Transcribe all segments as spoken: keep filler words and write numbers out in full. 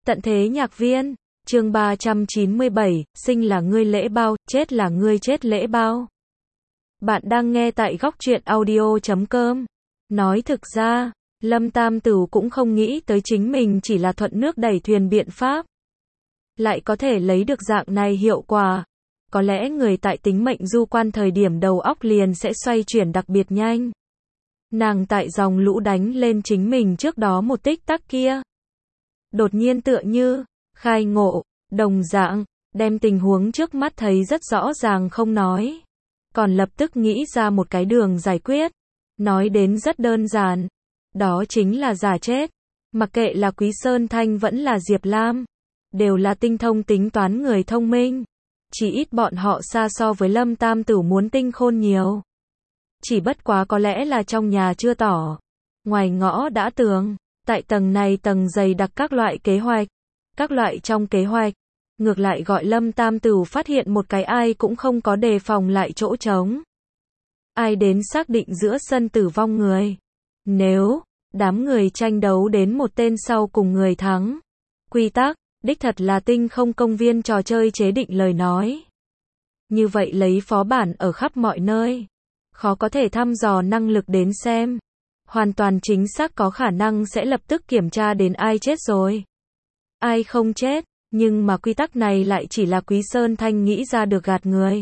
Tận thế nhạc viên, chương ba trăm chín mươi bảy, sinh là ngươi lễ bao, chết là ngươi chết lễ bao. Bạn đang nghe tại góc truyện audio chấm com. Nói thực ra, Lâm Tam Tửu cũng không nghĩ tới chính mình chỉ là thuận nước đẩy thuyền biện pháp lại có thể lấy được dạng này hiệu quả. Có lẽ người tại tính mệnh du quan thời điểm đầu óc liền sẽ xoay chuyển đặc biệt nhanh. Nàng tại dòng lũ đánh lên chính mình trước đó một tích tắc kia. Đột nhiên tựa như, khai ngộ, đồng dạng, đem tình huống trước mắt thấy rất rõ ràng không nói. Còn lập tức nghĩ ra một cái đường giải quyết. Nói đến rất đơn giản. Đó chính là giả chết. Mặc kệ là Quý Sơn Thanh vẫn là Diệp Lam. Đều là tinh thông tính toán người thông minh. Chỉ ít bọn họ xa so với Lâm Tam Tửu muốn tinh khôn nhiều. Chỉ bất quá có lẽ là trong nhà chưa tỏ. Ngoài ngõ đã tường. Tại tầng này tầng dày đặc các loại kế hoạch. Các loại trong kế hoạch. Ngược lại gọi Lâm Tam Tửu phát hiện một cái ai cũng không có đề phòng lại chỗ trống. Ai đến xác định giữa sân tử vong người. Nếu, đám người tranh đấu đến một tên sau cùng người thắng. Quy tắc, đích thật là tinh không công viên trò chơi chế định lời nói. Như vậy lấy phó bản ở khắp mọi nơi. Khó có thể thăm dò năng lực đến xem. Hoàn toàn chính xác có khả năng sẽ lập tức kiểm tra đến ai chết rồi. Ai không chết, nhưng mà quy tắc này lại chỉ là Quý Sơn Thanh nghĩ ra được gạt người.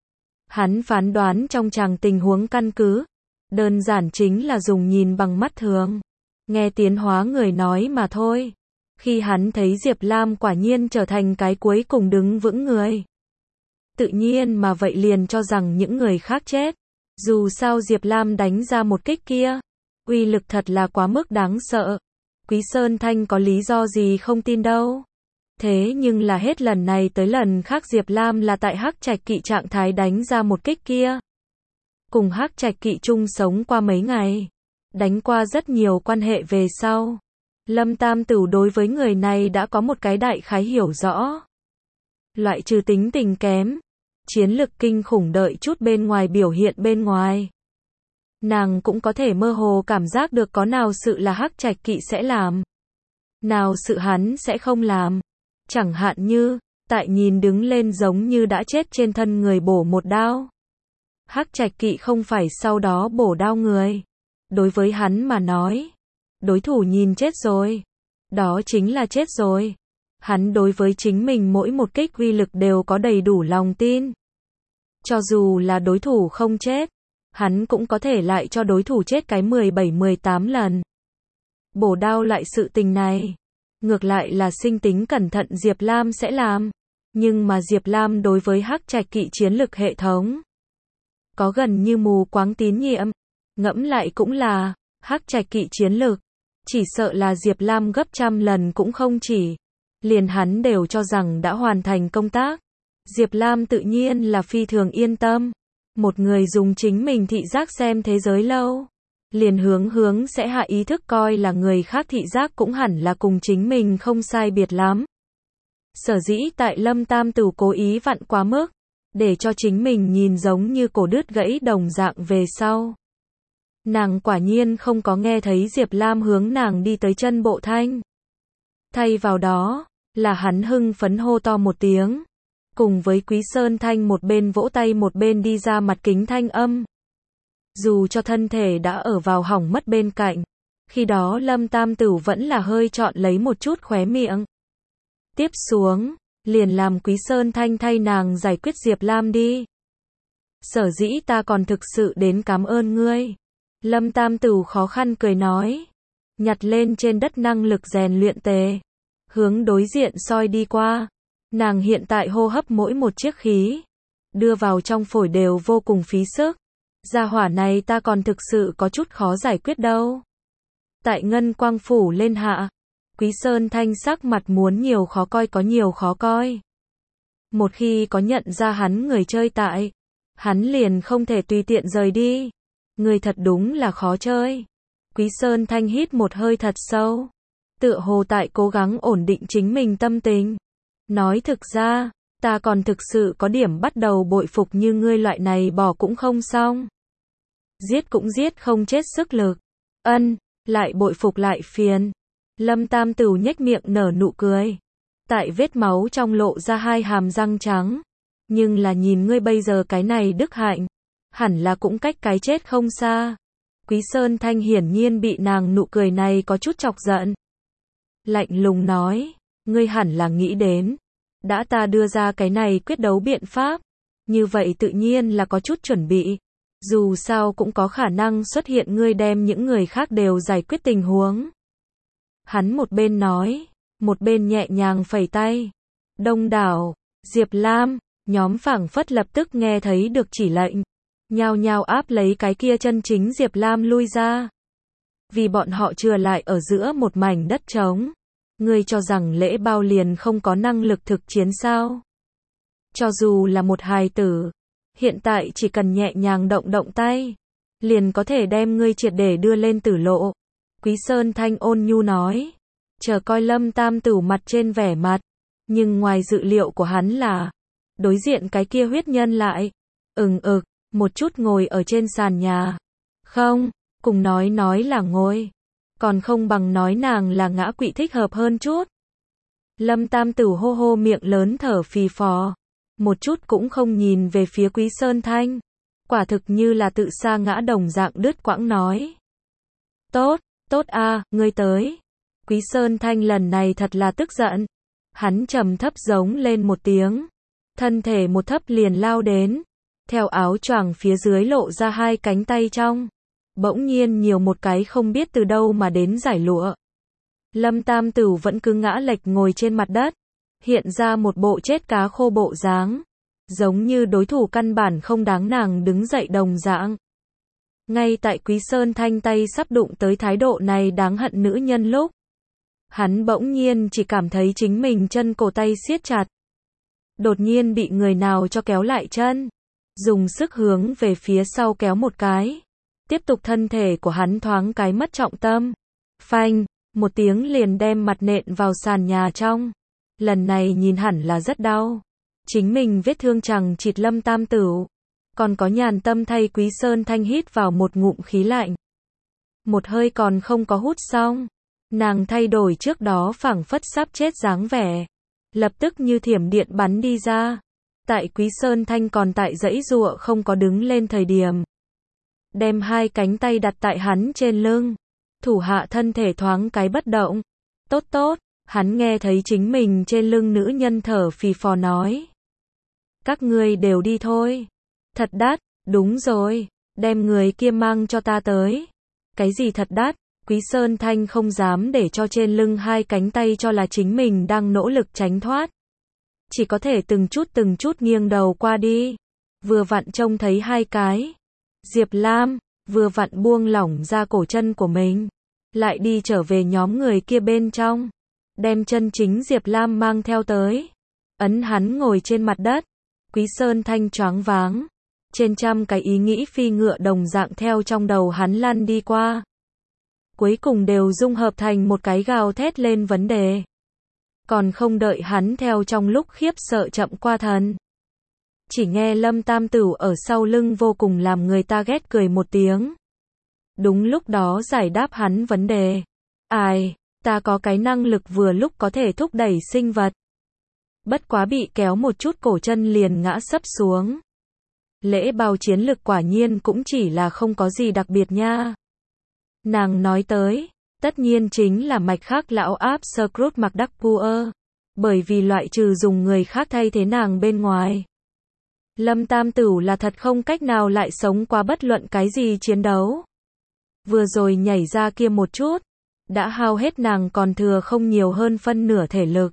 Hắn phán đoán trong chàng tình huống căn cứ. Đơn giản chính là dùng nhìn bằng mắt thường. Nghe tiến hóa người nói mà thôi. Khi hắn thấy Diệp Lam quả nhiên trở thành cái cuối cùng đứng vững người. Tự nhiên mà vậy liền cho rằng những người khác chết. Dù sao Diệp Lam đánh ra một kích kia. Uy lực thật là quá mức đáng sợ. Quý Sơn Thanh có lý do gì không tin đâu. Thế nhưng là hết lần này tới lần khác Diệp Lam là tại Hắc Trạch Kỵ trạng thái đánh ra một kích kia. Cùng Hắc Trạch Kỵ chung sống qua mấy ngày. Đánh qua rất nhiều quan hệ về sau. Lâm Tam Tửu đối với người này đã có một cái đại khái hiểu rõ. Loại trừ tính tình kém. Chiến lực kinh khủng đợi chút bên ngoài biểu hiện bên ngoài. Nàng cũng có thể mơ hồ cảm giác được có nào sự là Hắc Trạch Kỵ sẽ làm. Nào sự hắn sẽ không làm. Chẳng hạn như, tại nhìn đứng lên giống như đã chết trên thân người bổ một đao. Hắc Trạch Kỵ không phải sau đó bổ đao người. Đối với hắn mà nói. Đối thủ nhìn chết rồi. Đó chính là chết rồi. Hắn đối với chính mình mỗi một kích uy lực đều có đầy đủ lòng tin. Cho dù là đối thủ không chết. Hắn cũng có thể lại cho đối thủ chết cái mười bảy mười tám lần. Bổ đao lại sự tình này. Ngược lại là sinh tính cẩn thận Diệp Lam sẽ làm. Nhưng mà Diệp Lam đối với Hắc Trạch Kỵ chiến lực hệ thống. Có gần như mù quáng tín nhiệm. Ngẫm lại cũng là, Hắc Trạch Kỵ chiến lực. Chỉ sợ là Diệp Lam gấp trăm lần cũng không chỉ. Liền hắn đều cho rằng đã hoàn thành công tác. Diệp Lam tự nhiên là phi thường yên tâm. Một người dùng chính mình thị giác xem thế giới lâu. Liền hướng hướng sẽ hạ ý thức coi là người khác thị giác cũng hẳn là cùng chính mình không sai biệt lắm. Sở dĩ tại Lâm Tam Tửu cố ý vặn quá mức. Để cho chính mình nhìn giống như cổ đứt gãy đồng dạng về sau. Nàng quả nhiên không có nghe thấy Diệp Lam hướng nàng đi tới chân bộ thanh. Thay vào đó, là hắn hưng phấn hô to một tiếng. Cùng với Quý Sơn Thanh một bên vỗ tay một bên đi ra mặt kính thanh âm. Dù cho thân thể đã ở vào hỏng mất bên cạnh. Khi đó Lâm Tam Tửu vẫn là hơi chọn lấy một chút khóe miệng. Tiếp xuống, liền làm Quý Sơn Thanh thay nàng giải quyết Diệp Lam đi. Sở dĩ ta còn thực sự đến cảm ơn ngươi. Lâm Tam Tửu khó khăn cười nói. Nhặt lên trên đất năng lực rèn luyện tề. Hướng đối diện soi đi qua. Nàng hiện tại hô hấp mỗi một chiếc khí. Đưa vào trong phổi đều vô cùng phí sức. Gia hỏa này ta còn thực sự có chút khó giải quyết đâu. Tại ngân quang phủ lên hạ. Quý Sơn Thanh sắc mặt muốn nhiều khó coi có nhiều khó coi. Một khi có nhận ra hắn người chơi tại. Hắn liền không thể tùy tiện rời đi. Người thật đúng là khó chơi. Quý Sơn Thanh hít một hơi thật sâu. Tựa hồ tại cố gắng ổn định chính mình tâm tình. Nói thực ra, ta còn thực sự có điểm bắt đầu bội phục như ngươi loại này bỏ cũng không xong. Giết cũng giết không chết sức lực. Ân, lại bội phục lại phiền. Lâm Tam Tửu nhếch miệng nở nụ cười. Tại vết máu trong lộ ra hai hàm răng trắng. Nhưng là nhìn ngươi bây giờ cái này đức hạnh. Hẳn là cũng cách cái chết không xa. Quý Sơn Thanh hiển nhiên bị nàng nụ cười này có chút chọc giận. Lạnh lùng nói, ngươi hẳn là nghĩ đến. Đã ta đưa ra cái này quyết đấu biện pháp. Như vậy tự nhiên là có chút chuẩn bị. Dù sao cũng có khả năng xuất hiện ngươi đem những người khác đều giải quyết tình huống. Hắn một bên nói, một bên nhẹ nhàng phẩy tay. Đông đảo, Diệp Lam, nhóm phảng phất lập tức nghe thấy được chỉ lệnh. Nhao nhao áp lấy cái kia chân chính Diệp Lam lui ra. Vì bọn họ chừa lại ở giữa một mảnh đất trống. Ngươi cho rằng lễ bao liền không có năng lực thực chiến sao? Cho dù là một hài tử, hiện tại chỉ cần nhẹ nhàng động động tay, liền có thể đem ngươi triệt để đưa lên tử lộ. Quý Sơn Thanh ôn nhu nói, chờ coi Lâm Tam Tửu mặt trên vẻ mặt, nhưng ngoài dự liệu của hắn là, đối diện cái kia huyết nhân lại, ừng ực, một chút ngồi ở trên sàn nhà. Không, cùng nói nói là ngồi, còn không bằng nói nàng là ngã quỵ thích hợp hơn chút. Lâm Tam Tửu hô hô miệng lớn thở phì phò, một chút cũng không nhìn về phía Quý Sơn Thanh, quả thực như là tự sa ngã đồng dạng đứt quãng nói. Tốt, tốt a, ngươi tới. Quý Sơn Thanh lần này thật là tức giận. Hắn trầm thấp giống lên một tiếng, thân thể một thấp liền lao đến, theo áo choàng phía dưới lộ ra hai cánh tay trong, bỗng nhiên nhiều một cái không biết từ đâu mà đến giải lụa. Lâm Tam Tửu vẫn cứ ngã lệch ngồi trên mặt đất, hiện ra một bộ chết cá khô bộ dáng, giống như đối thủ căn bản không đáng nàng đứng dậy đồng dạng. Ngay tại Quý Sơn Thanh tay sắp đụng tới thái độ này đáng hận nữ nhân lúc, hắn bỗng nhiên chỉ cảm thấy chính mình chân cổ tay siết chặt. Đột nhiên bị người nào cho kéo lại chân, dùng sức hướng về phía sau kéo một cái. Tiếp tục thân thể của hắn thoáng cái mất trọng tâm. Phanh, một tiếng liền đem mặt nện vào sàn nhà trong. Lần này nhìn hẳn là rất đau. Chính mình vết thương chẳng chịt Lâm Tam Tửu. Còn có nhàn tâm thay Quý Sơn Thanh hít vào một ngụm khí lạnh. Một hơi còn không có hút xong. Nàng thay đổi trước đó phảng phất sắp chết dáng vẻ. Lập tức như thiểm điện bắn đi ra. Tại Quý Sơn Thanh còn tại dãy giụa không có đứng lên thời điểm. Đem hai cánh tay đặt tại hắn trên lưng. Thủ hạ thân thể thoáng cái bất động. Tốt tốt, hắn nghe thấy chính mình trên lưng nữ nhân thở phì phò nói. Các ngươi đều đi thôi. Thật đắt, đúng rồi, đem người kia mang cho ta tới. Cái gì thật đắt? Quý Sơn Thanh không dám để cho trên lưng hai cánh tay cho là chính mình đang nỗ lực tránh thoát. Chỉ có thể từng chút từng chút nghiêng đầu qua đi. Vừa vặn trông thấy hai cái. Diệp Lam, vừa vặn buông lỏng ra cổ chân của mình. Lại đi trở về nhóm người kia bên trong. Đem chân chính Diệp Lam mang theo tới. Ấn hắn ngồi trên mặt đất. Quý Sơn Thanh choáng váng. Trên trăm cái ý nghĩ phi ngựa đồng dạng theo trong đầu hắn lăn đi qua. Cuối cùng đều dung hợp thành một cái gào thét lên vấn đề. Còn không đợi hắn theo trong lúc khiếp sợ chậm qua thần. Chỉ nghe Lâm Tam Tửu ở sau lưng vô cùng làm người ta ghét cười một tiếng. Đúng lúc đó giải đáp hắn vấn đề. Ai, ta có cái năng lực vừa lúc có thể thúc đẩy sinh vật. Bất quá bị kéo một chút cổ chân liền ngã sấp xuống. Lễ bao chiến lực quả nhiên cũng chỉ là không có gì đặc biệt nha. Nàng nói tới, tất nhiên chính là mạch khác lão áp Scrooge McDuck. Bởi vì loại trừ dùng người khác thay thế nàng bên ngoài. Lâm Tam Tửu là thật không cách nào lại sống qua bất luận cái gì chiến đấu. Vừa rồi nhảy ra kia một chút, đã hao hết nàng còn thừa không nhiều hơn phân nửa thể lực.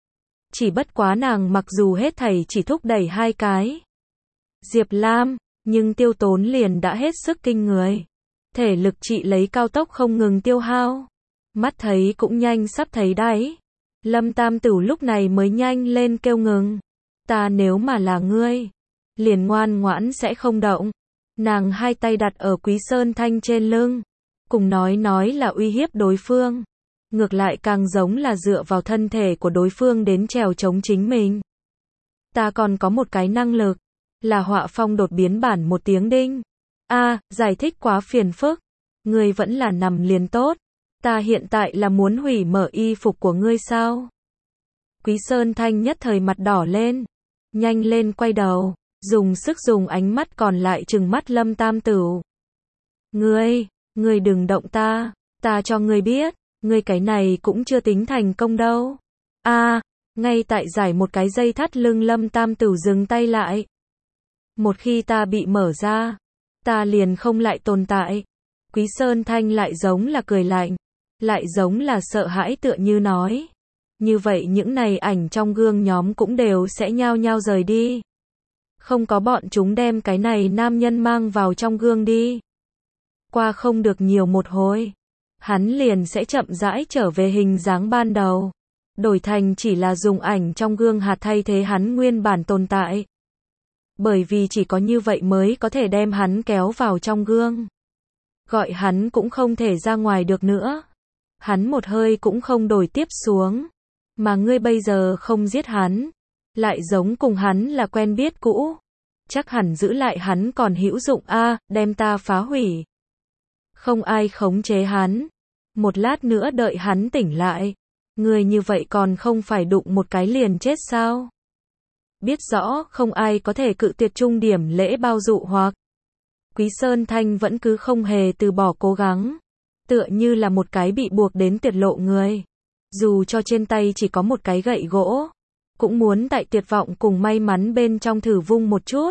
Chỉ bất quá nàng mặc dù hết thảy chỉ thúc đẩy hai cái. Diệp Lam, nhưng tiêu tốn liền đã hết sức kinh người. Thể lực chị lấy cao tốc không ngừng tiêu hao. Mắt thấy cũng nhanh sắp thấy đáy. Lâm Tam Tửu lúc này mới nhanh lên kêu ngừng. Ta nếu mà là ngươi, liền ngoan ngoãn sẽ không động. Nàng hai tay đặt ở Quý Sơn Thanh trên lưng. Cùng nói nói là uy hiếp đối phương. Ngược lại càng giống là dựa vào thân thể của đối phương đến trèo chống chính mình. Ta còn có một cái năng lực. Là họa phong đột biến bản một tiếng đinh. A, à, giải thích quá phiền phức. Ngươi vẫn là nằm liền tốt. Ta hiện tại là muốn hủy mở y phục của ngươi sao? Quý Sơn Thanh nhất thời mặt đỏ lên. Nhanh lên quay đầu, dùng sức dùng ánh mắt còn lại trừng mắt Lâm Tam Tửu. Ngươi, ngươi đừng động ta, ta cho ngươi biết, ngươi cái này cũng chưa tính thành công đâu. A, à, ngay tại giải một cái dây thắt lưng Lâm Tam Tửu dừng tay lại. Một khi ta bị mở ra, ta liền không lại tồn tại. Quý Sơn Thanh lại giống là cười lạnh, lại giống là sợ hãi tựa như nói. Như vậy những này ảnh trong gương nhóm cũng đều sẽ nhao nhao rời đi. Không có bọn chúng đem cái này nam nhân mang vào trong gương đi. Qua không được nhiều một hồi, hắn liền sẽ chậm rãi trở về hình dáng ban đầu. Đổi thành chỉ là dùng ảnh trong gương hạt thay thế hắn nguyên bản tồn tại. Bởi vì chỉ có như vậy mới có thể đem hắn kéo vào trong gương. Gọi hắn cũng không thể ra ngoài được nữa. Hắn một hơi cũng không đổi tiếp xuống. Mà ngươi bây giờ không giết hắn, lại giống cùng hắn là quen biết cũ. Chắc hẳn giữ lại hắn còn hữu dụng a, à, đem ta phá hủy. Không ai khống chế hắn. Một lát nữa đợi hắn tỉnh lại. Ngươi như vậy còn không phải đụng một cái liền chết sao? Biết rõ không ai có thể cự tuyệt trung điểm lễ bao dụ hoặc. Quý Sơn Thanh vẫn cứ không hề từ bỏ cố gắng. Tựa như là một cái bị buộc đến tuyệt lộ người. Dù cho trên tay chỉ có một cái gậy gỗ, cũng muốn tại tuyệt vọng cùng may mắn bên trong thử vung một chút.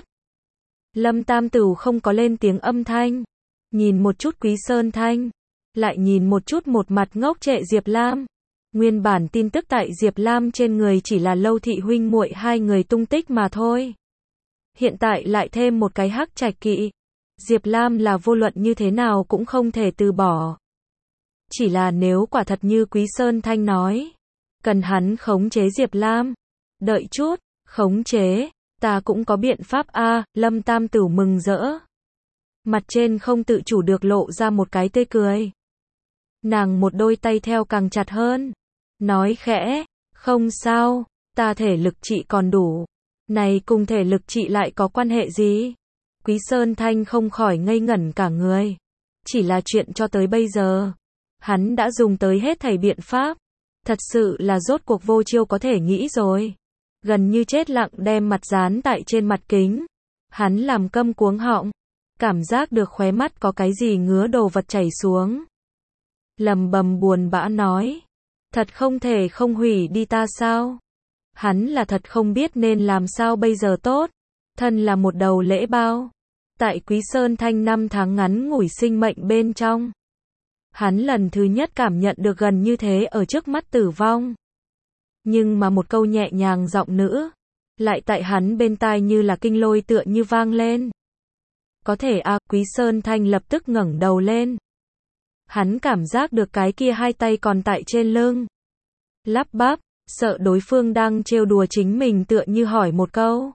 Lâm Tam Tửu không có lên tiếng âm thanh, nhìn một chút Quý Sơn Thanh, lại nhìn một chút một mặt ngốc trệ Diệp Lam. Nguyên bản tin tức tại Diệp Lam trên người chỉ là Lâu thị huynh muội hai người tung tích mà thôi. Hiện tại lại thêm một cái Hắc Trạch Kỵ. Diệp Lam là vô luận như thế nào cũng không thể từ bỏ. Chỉ là nếu quả thật như Quý Sơn Thanh nói, cần hắn khống chế Diệp Lam. Đợi chút, khống chế, ta cũng có biện pháp a, à, Lâm Tam Tửu mừng rỡ. Mặt trên không tự chủ được lộ ra một cái tươi cười. Nàng một đôi tay theo càng chặt hơn, nói khẽ, không sao, ta thể lực trị còn đủ. Này cùng thể lực trị lại có quan hệ gì? Quý Sơn Thanh không khỏi ngây ngẩn cả người. Chỉ là chuyện cho tới bây giờ, hắn đã dùng tới hết thảy biện pháp. Thật sự là rốt cuộc vô chiêu có thể nghĩ rồi. Gần như chết lặng đem mặt dán tại trên mặt kính. Hắn làm câm cuống họng. Cảm giác được khóe mắt có cái gì ngứa đồ vật chảy xuống. Lầm bầm buồn bã nói. Thật không thể không hủy đi ta sao? Hắn là thật không biết nên làm sao bây giờ tốt. Thân là một đầu lễ bao. Tại Quý Sơn Thanh năm tháng ngắn ngủi sinh mệnh bên trong. Hắn lần thứ nhất cảm nhận được gần như thế ở trước mắt tử vong. Nhưng mà một câu nhẹ nhàng giọng nữ, lại tại hắn bên tai như là kinh lôi tựa như vang lên. Có thể a, à, Quý Sơn Thanh lập tức ngẩng đầu lên. Hắn cảm giác được cái kia hai tay còn tại trên lưng. Lắp bắp, sợ đối phương đang trêu đùa chính mình tựa như hỏi một câu.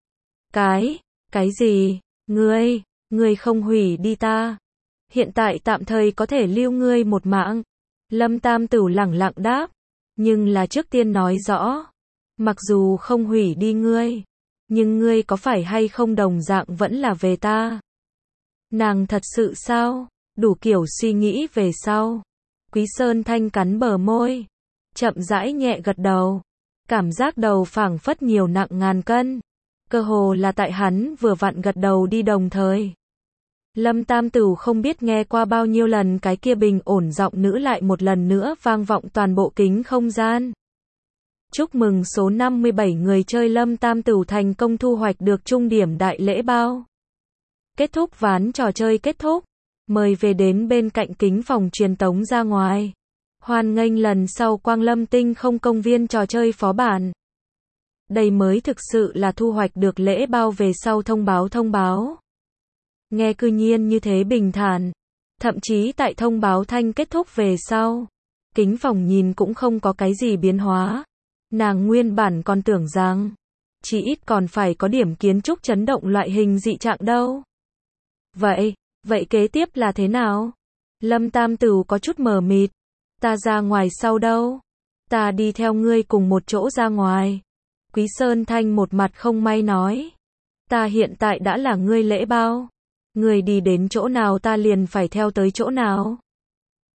Cái, cái gì, ngươi, ngươi không hủy đi ta. Hiện tại tạm thời có thể lưu ngươi một mạng. Lâm Tam Tửu lẳng lặng đáp. Nhưng là trước tiên nói rõ. Mặc dù không hủy đi ngươi, nhưng ngươi có phải hay không đồng dạng vẫn là về ta. Nàng thật sự sao? Đủ kiểu suy nghĩ về sau. Quý Sơn Thanh cắn bờ môi. Chậm rãi nhẹ gật đầu. Cảm giác đầu phảng phất nhiều nặng ngàn cân. Cơ hồ là tại hắn vừa vặn gật đầu đi đồng thời. Lâm Tam Tửu không biết nghe qua bao nhiêu lần cái kia bình ổn giọng nữ lại một lần nữa vang vọng toàn bộ kính không gian. Chúc mừng số năm mươi bảy người chơi Lâm Tam Tửu thành công thu hoạch được trung điểm đại lễ bao. Kết thúc ván trò chơi kết thúc. Mời về đến bên cạnh kính phòng truyền tống ra ngoài. Hoan nghênh lần sau Quang Lâm Tinh không công viên trò chơi phó bản. Đây mới thực sự là thu hoạch được lễ bao về sau thông báo thông báo. Nghe cư nhiên như thế bình thản. Thậm chí tại thông báo thanh kết thúc về sau. Kính phòng nhìn cũng không có cái gì biến hóa. Nàng nguyên bản còn tưởng rằng. Chỉ ít còn phải có điểm kiến trúc chấn động loại hình dị trạng đâu. Vậy, vậy kế tiếp là thế nào? Lâm Tam Tửu có chút mờ mịt. Ta ra ngoài sau đâu? Ta đi theo ngươi cùng một chỗ ra ngoài. Quý Sơn Thanh một mặt không may nói. Ta hiện tại đã là ngươi lễ bao. Ngươi đi đến chỗ nào ta liền phải theo tới chỗ nào.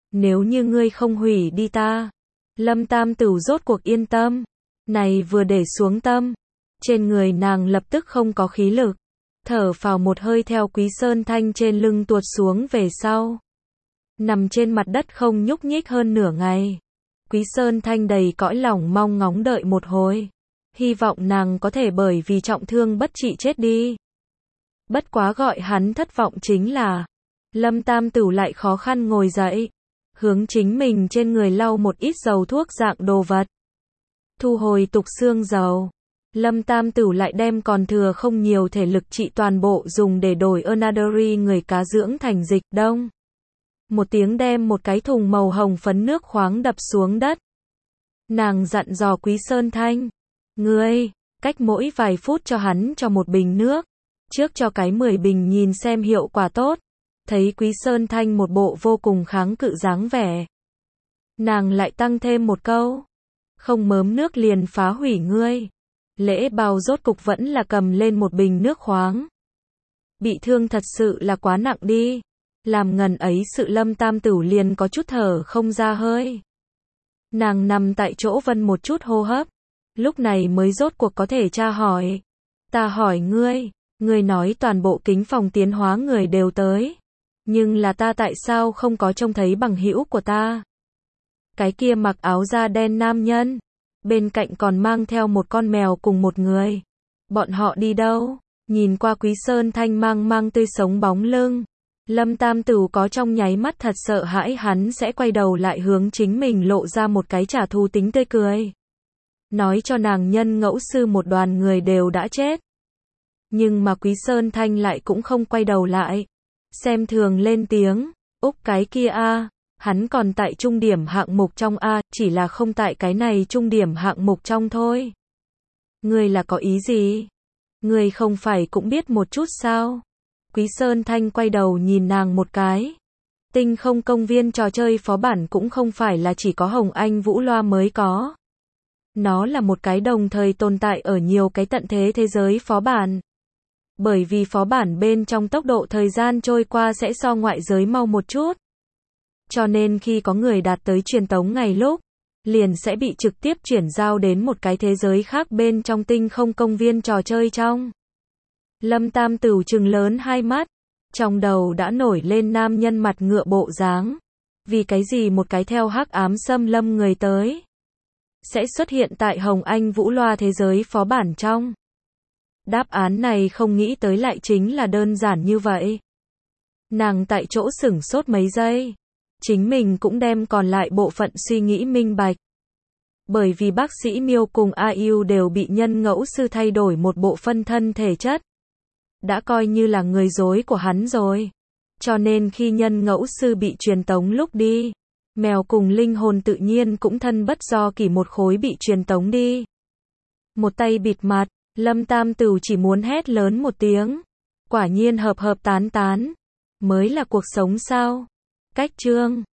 Nếu như ngươi không hủy đi ta. Lâm Tam Tửu rốt cuộc yên tâm. Này vừa để xuống tâm. Trên người nàng lập tức không có khí lực. Thở phào một hơi theo Quý Sơn Thanh trên lưng tuột xuống về sau. Nằm trên mặt đất không nhúc nhích hơn nửa ngày. Quý Sơn Thanh đầy cõi lòng mong ngóng đợi một hồi. Hy vọng nàng có thể bởi vì trọng thương bất trị chết đi. Bất quá gọi hắn thất vọng chính là Lâm Tam Tửu lại khó khăn ngồi dậy. Hướng chính mình trên người lau một ít dầu thuốc dạng đồ vật. Thu hồi tục xương dầu. Lâm Tam Tửu lại đem còn thừa không nhiều thể lực trị toàn bộ dùng để đổi Onadori người cá dưỡng thành dịch đông. Một tiếng đem một cái thùng màu hồng phấn nước khoáng đập xuống đất. Nàng dặn dò Quý Sơn Thanh. Ngươi, cách mỗi vài phút cho hắn cho một bình nước. Trước cho cái mười bình nhìn xem hiệu quả tốt. Thấy Quý Sơn Thanh một bộ vô cùng kháng cự dáng vẻ. Nàng lại tăng thêm một câu. Không mớm nước liền phá hủy ngươi. Lễ bao rốt cục vẫn là cầm lên một bình nước khoáng. Bị thương thật sự là quá nặng đi. Làm ngần ấy sự Lâm Tam Tửu liền có chút thở không ra hơi. Nàng nằm tại chỗ vân một chút hô hấp. Lúc này mới rốt cuộc có thể tra hỏi. Ta hỏi ngươi, ngươi nói toàn bộ kính phòng tiến hóa người đều tới. Nhưng là ta tại sao không có trông thấy bằng hữu của ta? Cái kia mặc áo da đen nam nhân. Bên cạnh còn mang theo một con mèo cùng một người. Bọn họ đi đâu? Nhìn qua Quý Sơn Thanh mang mang tươi sống bóng lưng. Lâm Tam Tửu có trong nháy mắt thật sợ hãi hắn sẽ quay đầu lại hướng chính mình lộ ra một cái trả thù tính tươi cười. Nói cho nàng nhân ngẫu sư một đoàn người đều đã chết. Nhưng mà Quý Sơn Thanh lại cũng không quay đầu lại. Xem thường lên tiếng. Úc cái kia a, hắn còn tại trung điểm hạng mục trong a, chỉ là không tại cái này trung điểm hạng mục trong thôi. Ngươi là có ý gì? Ngươi không phải cũng biết một chút sao? Quý Sơn Thanh quay đầu nhìn nàng một cái. Tinh không công viên trò chơi phó bản cũng không phải là chỉ có Hồng Anh Vũ Loa mới có. Nó là một cái đồng thời tồn tại ở nhiều cái tận thế thế giới phó bản. Bởi vì phó bản bên trong tốc độ thời gian trôi qua sẽ so ngoại giới mau một chút. Cho nên khi có người đạt tới truyền tống ngày lúc, liền sẽ bị trực tiếp chuyển giao đến một cái thế giới khác bên trong tinh không công viên trò chơi trong. Lâm Tam Tửu trừng lớn hai mắt, trong đầu đã nổi lên nam nhân mặt ngựa bộ dáng. Vì cái gì một cái theo hắc ám xâm lâm người tới sẽ xuất hiện tại Hồng Anh Vũ Loa thế giới phó bản trong. Đáp án này không nghĩ tới lại chính là đơn giản như vậy. Nàng tại chỗ sửng sốt mấy giây. Chính mình cũng đem còn lại bộ phận suy nghĩ minh bạch. Bởi vì bác sĩ Miêu cùng A U đều bị nhân ngẫu sư thay đổi một bộ phân thân thể chất. Đã coi như là người dối của hắn rồi. Cho nên khi nhân ngẫu sư bị truyền tống lúc đi, mèo cùng linh hồn tự nhiên cũng thân bất do kỷ một khối bị truyền tống đi. Một tay bịt mặt, Lâm Tam Tửu chỉ muốn hét lớn một tiếng. Quả nhiên hợp hợp tán tán. Mới là cuộc sống sao? Cách chương